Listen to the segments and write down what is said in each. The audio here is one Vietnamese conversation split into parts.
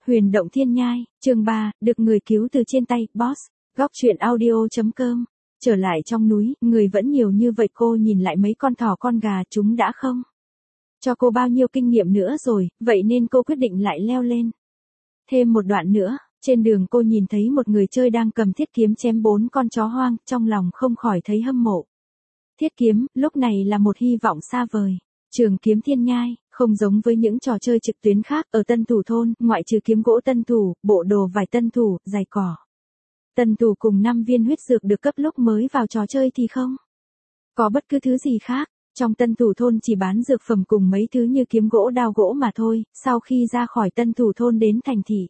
Huyền động thiên nhai, chương 3, được người cứu từ trên tay, boss. Góc truyện audio.com. Trở lại trong núi, người vẫn nhiều như vậy, cô nhìn lại mấy con thỏ con gà, chúng đã không cho cô bao nhiêu kinh nghiệm nữa rồi, vậy nên cô quyết định lại leo lên. Thêm một đoạn nữa, trên đường cô nhìn thấy một người chơi đang cầm thiết kiếm chém 4 con chó hoang, trong lòng không khỏi thấy hâm mộ. Thiết kiếm, lúc này là một hy vọng xa vời. Trường kiếm thiên nhai, không giống với những trò chơi trực tuyến khác, ở Tân Thủ thôn, ngoại trừ kiếm gỗ Tân Thủ, bộ đồ vải Tân Thủ, giày cỏ Tân Thủ cùng 5 viên huyết dược được cấp lúc mới vào trò chơi thì không có bất cứ thứ gì khác. Trong Tân Thủ thôn chỉ bán dược phẩm cùng mấy thứ như kiếm gỗ đao gỗ mà thôi, sau khi ra khỏi Tân Thủ thôn đến thành thị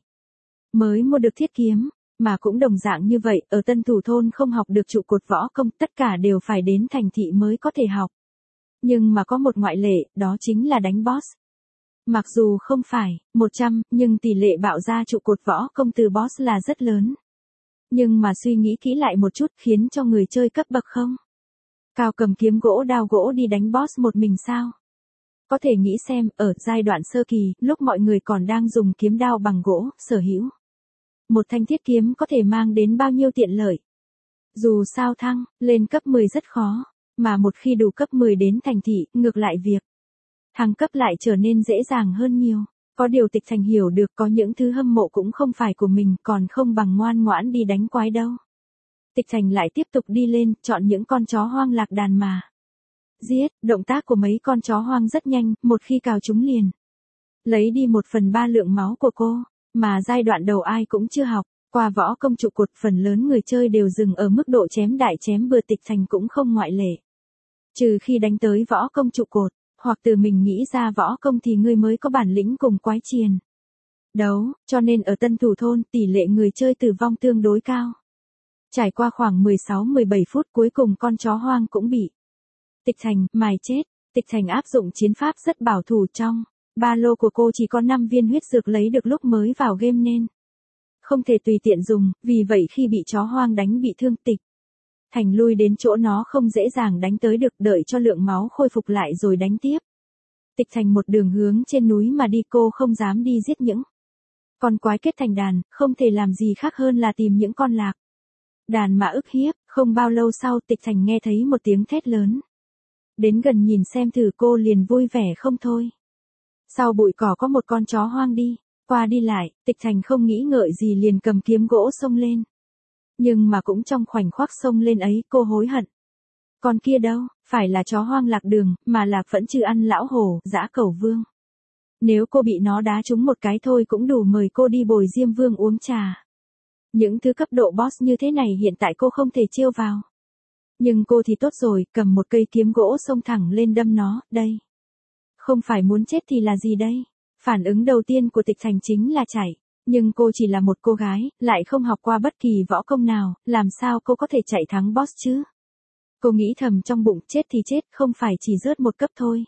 mới mua được thiết kiếm, mà cũng đồng dạng như vậy, ở Tân Thủ thôn không học được trụ cột võ công, tất cả đều phải đến thành thị mới có thể học. Nhưng mà có một ngoại lệ, đó chính là đánh boss. Mặc dù không phải 100, nhưng tỷ lệ bạo ra trụ cột võ công từ boss là rất lớn. Nhưng mà suy nghĩ kỹ lại một chút, khiến cho người chơi cấp bậc không cao cầm kiếm gỗ đao gỗ đi đánh boss một mình sao? Có thể nghĩ xem, ở giai đoạn sơ kỳ, lúc mọi người còn đang dùng kiếm đao bằng gỗ, sở hữu một thanh thiết kiếm có thể mang đến bao nhiêu tiện lợi. Dù sao thăng lên cấp 10 rất khó, mà một khi đủ cấp 10 đến thành thị, ngược lại việc thăng cấp lại trở nên dễ dàng hơn nhiều. Có điều Tịch Thành hiểu được, có những thứ hâm mộ cũng không phải của mình, còn không bằng ngoan ngoãn đi đánh quái đâu. Tịch Thành lại tiếp tục đi lên, chọn những con chó hoang lạc đàn mà giết. Động tác của mấy con chó hoang rất nhanh, một khi cào chúng liền lấy đi 1/3 lượng máu của cô, mà giai đoạn đầu ai cũng chưa học qua võ công trụ cột, phần lớn người chơi đều dừng ở mức độ chém đại chém bừa, Tịch Thành cũng không ngoại lệ. Trừ khi đánh tới võ công trụ cột, hoặc từ mình nghĩ ra võ công thì ngươi mới có bản lĩnh cùng quái chiến đấu, cho nên ở Tân Thủ thôn, tỷ lệ người chơi tử vong tương đối cao. Trải qua khoảng 16-17 phút, cuối cùng con chó hoang cũng bị Tịch Thành mài chết. Tịch Thành áp dụng chiến pháp rất bảo thủ, trong ba lô của cô chỉ có 5 viên huyết dược lấy được lúc mới vào game nên không thể tùy tiện dùng, vì vậy khi bị chó hoang đánh bị thương, Tịch Thành lui đến chỗ nó không dễ dàng đánh tới được, đợi cho lượng máu khôi phục lại rồi đánh tiếp. Tịch Thành một đường hướng trên núi mà đi, cô không dám đi giết những con quái kết thành đàn, không thể làm gì khác hơn là tìm những con lạc đàn mà ức hiếp. Không bao lâu sau, Tịch Thành nghe thấy một tiếng thét lớn. Đến gần nhìn xem thử, cô liền vui vẻ không thôi. Sau bụi cỏ có một con chó hoang đi qua đi lại, Tịch Thành không nghĩ ngợi gì liền cầm kiếm gỗ xông lên. Nhưng mà cũng trong khoảnh khắc xông lên ấy, cô hối hận. Con kia đâu phải là chó hoang lạc đường, mà là Phẫn Trừ Ăn lão hổ, Dã Cẩu Vương. Nếu cô bị nó đá trúng một cái thôi cũng đủ mời cô đi bồi Diêm Vương uống trà. Những thứ cấp độ boss như thế này hiện tại cô không thể chiêu vào. Nhưng cô thì tốt rồi, cầm một cây kiếm gỗ xông thẳng lên đâm nó. Đây không phải muốn chết thì là gì đây? Phản ứng đầu tiên của Tịch Thành chính là chạy. Nhưng cô chỉ là một cô gái, lại không học qua bất kỳ võ công nào, làm sao cô có thể chạy thắng boss chứ? Cô nghĩ thầm trong bụng, chết thì chết, không phải chỉ rớt một cấp thôi.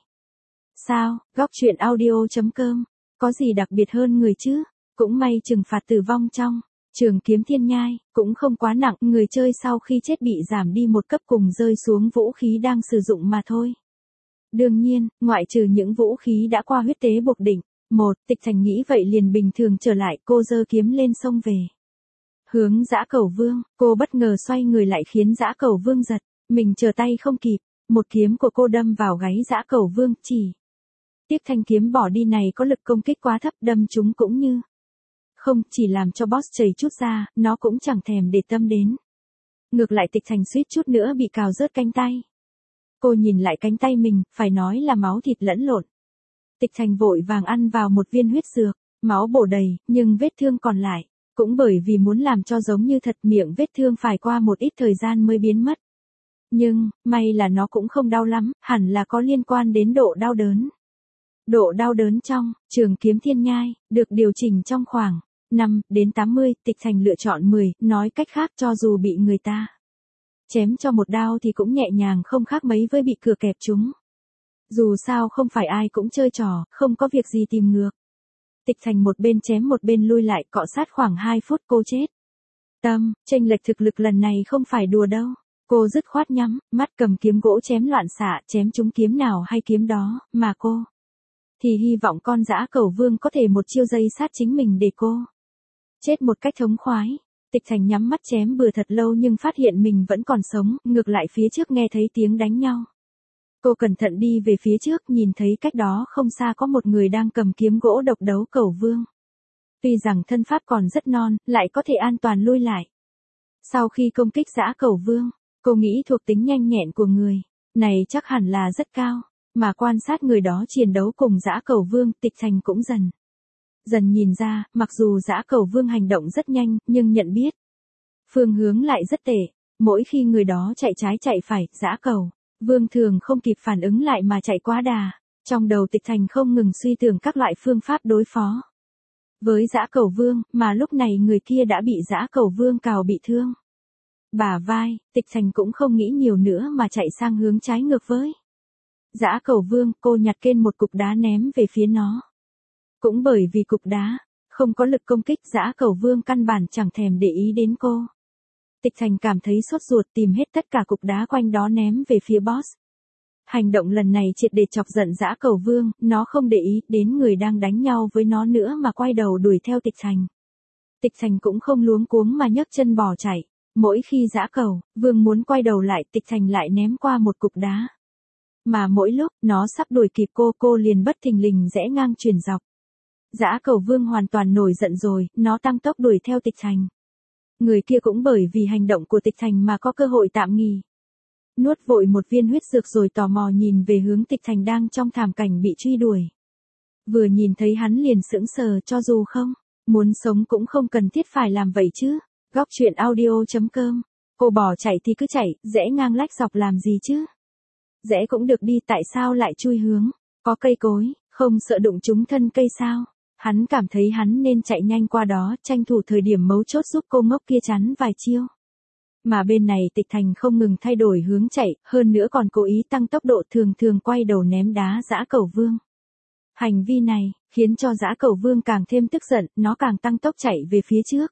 Sao, góc truyện audio.com, có gì đặc biệt hơn người chứ? Cũng may trừng phạt tử vong trong trường kiếm thiên nhai cũng không quá nặng, người chơi sau khi chết bị giảm đi một cấp cùng rơi xuống vũ khí đang sử dụng mà thôi. Đương nhiên, ngoại trừ những vũ khí đã qua huyết tế buộc đỉnh. Tịch Thành nghĩ vậy liền bình thường trở lại, cô giơ kiếm lên xông về hướng Dã Cẩu Vương. Cô bất ngờ xoay người lại khiến Dã Cẩu Vương giật mình, trở tay không kịp, một kiếm của cô đâm vào gáy Dã Cẩu Vương, chỉ tiếc thanh kiếm bỏ đi này có lực công kích quá thấp, đâm chúng cũng như không chỉ làm cho boss chảy chút ra, nó cũng chẳng thèm để tâm đến. Ngược lại Tịch Thành suýt chút nữa bị cào rớt cánh tay. Cô nhìn lại cánh tay mình, phải nói là máu thịt lẫn lộn. Tịch Thành vội vàng ăn vào một viên huyết dược, máu bổ đầy, nhưng vết thương còn lại, cũng bởi vì muốn làm cho giống như thật, miệng vết thương phải qua một ít thời gian mới biến mất. Nhưng, may là nó cũng không đau lắm, hẳn là có liên quan đến độ đau đớn. Độ đau đớn trong trường kiếm thiên nhai được điều chỉnh trong khoảng 5 đến 80, Tịch Thành lựa chọn 10, nói cách khác cho dù bị người ta chém cho một đao thì cũng nhẹ nhàng không khác mấy với bị cửa kẹp chúng. Dù sao không phải ai cũng chơi trò, không có việc gì tìm ngược. Tịch Thành một bên chém một bên lui lại, cọ sát khoảng 2 phút cô chết. Chênh lệch thực lực lần này không phải đùa đâu. Cô dứt khoát nhắm mắt cầm kiếm gỗ chém loạn xạ, chém trúng kiếm nào hay kiếm đó, mà cô thì hy vọng con dã cẩu vương có thể một chiêu dây sát chính mình để cô chết một cách thống khoái. Tịch Thành nhắm mắt chém bừa thật lâu nhưng phát hiện mình vẫn còn sống, ngược lại phía trước nghe thấy tiếng đánh nhau. Cô cẩn thận đi về phía trước, nhìn thấy cách đó không xa có một người đang cầm kiếm gỗ độc đấu cẩu vương. Tuy rằng thân pháp còn rất non, lại có thể an toàn lui lại. Sau khi công kích dã cẩu vương, cô nghĩ thuộc tính nhanh nhẹn của người này chắc hẳn là rất cao, mà quan sát người đó chiến đấu cùng dã cẩu vương, Tịch Thành cũng dần nhìn ra, mặc dù dã cẩu vương hành động rất nhanh, nhưng nhận biết phương hướng lại rất tệ. Mỗi khi người đó chạy trái chạy phải, dã cẩu vương thường không kịp phản ứng lại mà chạy quá đà. Trong đầu Tịch Thành không ngừng suy tưởng các loại phương pháp đối phó với dã cẩu vương, mà lúc này người kia đã bị dã cẩu vương cào bị thương bả vai. Tịch Thành cũng không nghĩ nhiều nữa mà chạy sang hướng trái ngược với dã cẩu vương. Cô nhặt lên một cục đá ném về phía nó. Cũng bởi vì cục đá không có lực công kích, dã cẩu vương căn bản chẳng thèm để ý đến cô. Tịch Thành cảm thấy sốt ruột, tìm hết tất cả cục đá quanh đó ném về phía boss. Hành động lần này triệt để chọc giận dã cẩu vương, nó không để ý đến người đang đánh nhau với nó nữa mà quay đầu đuổi theo Tịch Thành. Tịch Thành cũng không luống cuống mà nhấc chân bỏ chạy. Mỗi khi dã cẩu vương muốn quay đầu lại, Tịch Thành lại ném qua một cục đá. Mà mỗi lúc nó sắp đuổi kịp cô liền bất thình lình rẽ ngang chuyền dọc. Dã cẩu vương hoàn toàn nổi giận rồi, nó tăng tốc đuổi theo Tịch Thành. Người kia cũng bởi vì hành động của Tịch Thành mà có cơ hội tạm nghỉ. Nuốt vội một viên huyết dược rồi tò mò nhìn về hướng Tịch Thành đang trong thảm cảnh bị truy đuổi. Vừa nhìn thấy hắn liền sững sờ, cho dù không muốn sống cũng không cần thiết phải làm vậy chứ. Góc truyện audio.com. Cô bỏ chạy thì cứ chạy, rẽ ngang lách dọc làm gì chứ? Rẽ cũng được đi, tại sao lại chui hướng? Có cây cối, không sợ đụng trúng thân cây sao? Hắn cảm thấy hắn nên chạy nhanh qua đó, tranh thủ thời điểm mấu chốt giúp cô ngốc kia chắn vài chiêu. Mà bên này Tịch Thành không ngừng thay đổi hướng chạy, hơn nữa còn cố ý tăng tốc độ, thường quay đầu ném đá dã cẩu vương. Hành vi này khiến cho dã cẩu vương càng thêm tức giận, nó càng tăng tốc chạy về phía trước.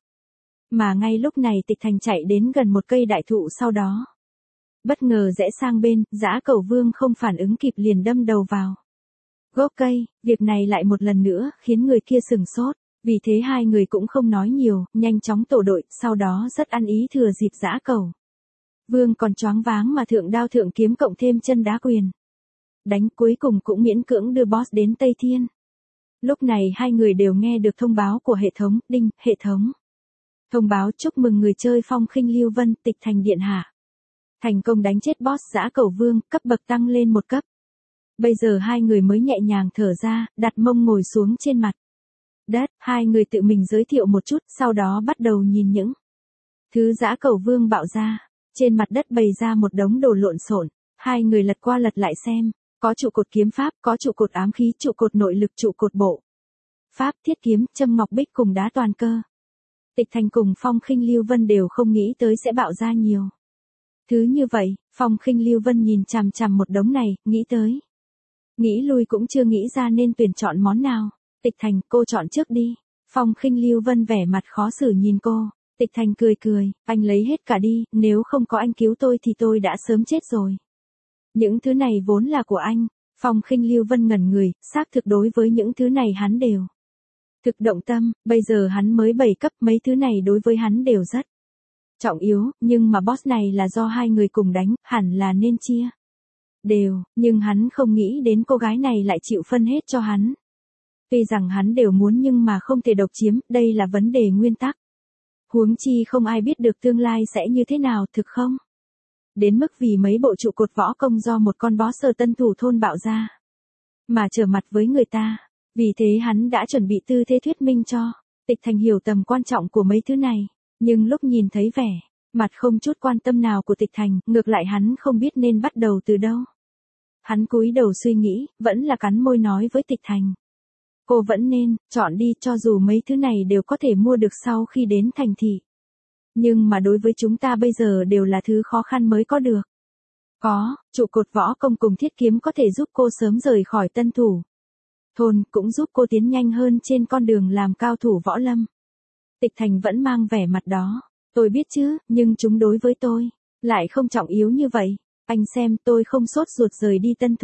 Mà ngay lúc này Tịch Thành chạy đến gần một cây đại thụ, sau đó bất ngờ rẽ sang bên, dã cẩu vương không phản ứng kịp liền đâm đầu vào gốc cây. Việc này lại một lần nữa khiến người kia sừng sốt. Vì thế hai người cũng không nói nhiều, nhanh chóng tổ đội, sau đó rất ăn ý thừa dịp dã cẩu vương còn choáng váng mà thượng đao thượng kiếm cộng thêm chân đá quyền đánh, cuối cùng cũng miễn cưỡng đưa boss đến Tây Thiên. Lúc này hai người đều nghe được thông báo của hệ thống. Đinh, hệ thống thông báo chúc mừng người chơi Phong Khinh Lưu Vân, Tịch Thành điện hạ thành công đánh chết boss dã cẩu vương, cấp bậc tăng lên một cấp. Bây giờ hai người mới nhẹ nhàng thở ra, đặt mông ngồi xuống trên mặt đất. Hai người tự mình giới thiệu một chút, sau đó bắt đầu nhìn những thứ dã cẩu vương bạo ra. Trên mặt đất bày ra một đống đồ lộn xộn. Hai người lật qua lật lại xem, có trụ cột kiếm pháp, có trụ cột ám khí, trụ cột nội lực, trụ cột bộ pháp, thiết kiếm, châm ngọc bích cùng đá toàn cơ. Tịch Thành cùng Phong Khinh Lưu Vân đều không nghĩ tới sẽ bạo ra nhiều thứ như vậy. Phong Khinh Lưu Vân nhìn chằm chằm một đống này, nghĩ tới nghĩ lui cũng chưa nghĩ ra nên tuyển chọn món nào. Tịch Thành, cô chọn trước đi. Phong Khinh Lưu Vân vẻ mặt khó xử nhìn cô. Tịch Thành cười, anh lấy hết cả đi, nếu không có anh cứu tôi thì tôi đã sớm chết rồi. Những thứ này vốn là của anh. Phong Khinh Lưu Vân ngẩn người, xác thực đối với những thứ này hắn đều thực động tâm, bây giờ hắn mới 7 cấp, mấy thứ này đối với hắn đều rất trọng yếu, nhưng mà boss này là do hai người cùng đánh, hẳn là nên chia đều, nhưng hắn không nghĩ đến cô gái này lại chịu phân hết cho hắn. Tuy rằng hắn đều muốn nhưng mà không thể độc chiếm, đây là vấn đề nguyên tắc. Huống chi không ai biết được tương lai sẽ như thế nào, thực không? Đến mức vì mấy bộ trụ cột võ công do một con boss tân thủ thôn bạo ra mà trở mặt với người ta. Vì thế hắn đã chuẩn bị tư thế thuyết minh cho Tịch Thành hiểu tầm quan trọng của mấy thứ này. Nhưng lúc nhìn thấy vẻ mặt không chút quan tâm nào của Tịch Thành, ngược lại hắn không biết nên bắt đầu từ đâu. Hắn cúi đầu suy nghĩ, vẫn là cắn môi nói với Tịch Thành. Cô vẫn nên chọn đi, cho dù mấy thứ này đều có thể mua được sau khi đến thành thị. Nhưng mà đối với chúng ta bây giờ đều là thứ khó khăn mới có được. Có, trụ cột võ công cùng thiết kiếm có thể giúp cô sớm rời khỏi tân thủ thôn, cũng giúp cô tiến nhanh hơn trên con đường làm cao thủ võ lâm. Tịch Thành vẫn mang vẻ mặt đó. Tôi biết chứ, nhưng chúng đối với tôi lại không trọng yếu như vậy. Anh xem, tôi không sốt ruột rời đi tân thủ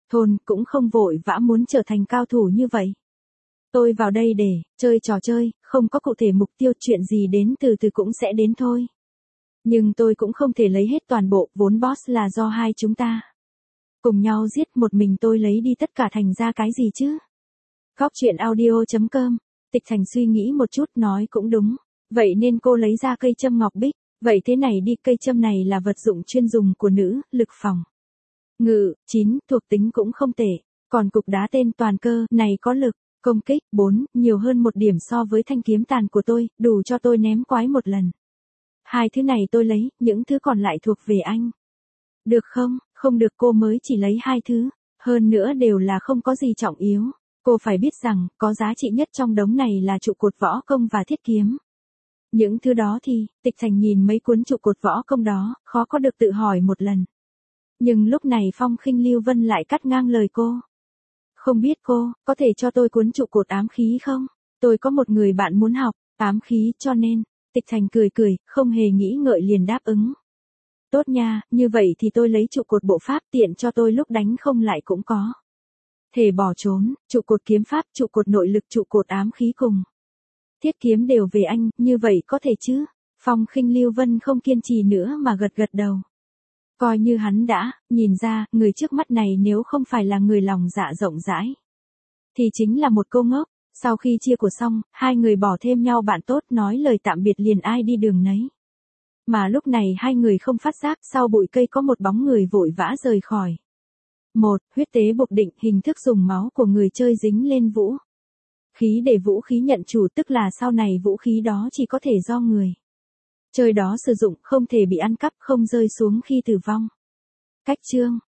Thôn cũng không vội vã muốn trở thành cao thủ như vậy. Tôi vào đây để chơi trò chơi, không có cụ thể mục tiêu, chuyện gì đến từ từ cũng sẽ đến thôi. Nhưng tôi cũng không thể lấy hết toàn bộ, vốn boss là do hai chúng ta. Cùng nhau giết, một mình tôi lấy đi tất cả thành ra cái gì chứ? Góc chuyện audio.com. Tịch Thành suy nghĩ một chút nói cũng đúng. Vậy nên cô lấy ra cây châm ngọc bích. Vậy thế này đi, cây châm này là vật dụng chuyên dùng của nữ, lực phòng. Ngự, 9, thuộc tính cũng không tệ. Còn cục đá tên toàn cơ, này có lực, công kích, 4, nhiều hơn một điểm so với thanh kiếm tàn của tôi, đủ cho tôi ném quái một lần. Hai thứ này tôi lấy, những thứ còn lại thuộc về anh. Được không? Không được, cô mới chỉ lấy hai thứ. Hơn nữa đều là không có gì trọng yếu. Cô phải biết rằng, có giá trị nhất trong đống này là trụ cột võ công và thiết kiếm. Những thứ đó thì, Tịch Thành nhìn mấy cuốn trụ cột võ công đó, khó có được tự hỏi một lần. Nhưng lúc này Phong Khinh Lưu Vân lại cắt ngang lời cô. Không biết cô, có thể cho tôi cuốn trụ cột ám khí không? Tôi có một người bạn muốn học, ám khí cho nên, Tịch Thành cười cười, không hề nghĩ ngợi liền đáp ứng. Tốt nha, như vậy thì tôi lấy trụ cột bộ pháp tiện cho tôi lúc đánh không lại cũng có. Thể bỏ trốn, trụ cột kiếm pháp, trụ cột nội lực, trụ cột ám khí cùng. Thiết kiếm đều về anh, như vậy có thể chứ? Phong Khinh Lưu Vân không kiên trì nữa mà gật gật đầu. Coi như hắn đã, nhìn ra, người trước mắt này nếu không phải là người lòng dạ rộng rãi. Thì chính là một cô ngốc. Sau khi chia của xong, hai người bỏ thêm nhau bạn tốt nói lời tạm biệt liền ai đi đường nấy. Mà lúc này hai người không phát giác sau bụi cây có một bóng người vội vã rời khỏi. Một, huyết tế buộc định, hình thức dùng máu của người chơi dính lên vũ khí để vũ khí nhận chủ, tức là sau này vũ khí đó chỉ có thể do người chơi đó sử dụng, không thể bị ăn cắp, không rơi xuống khi tử vong. Cách chương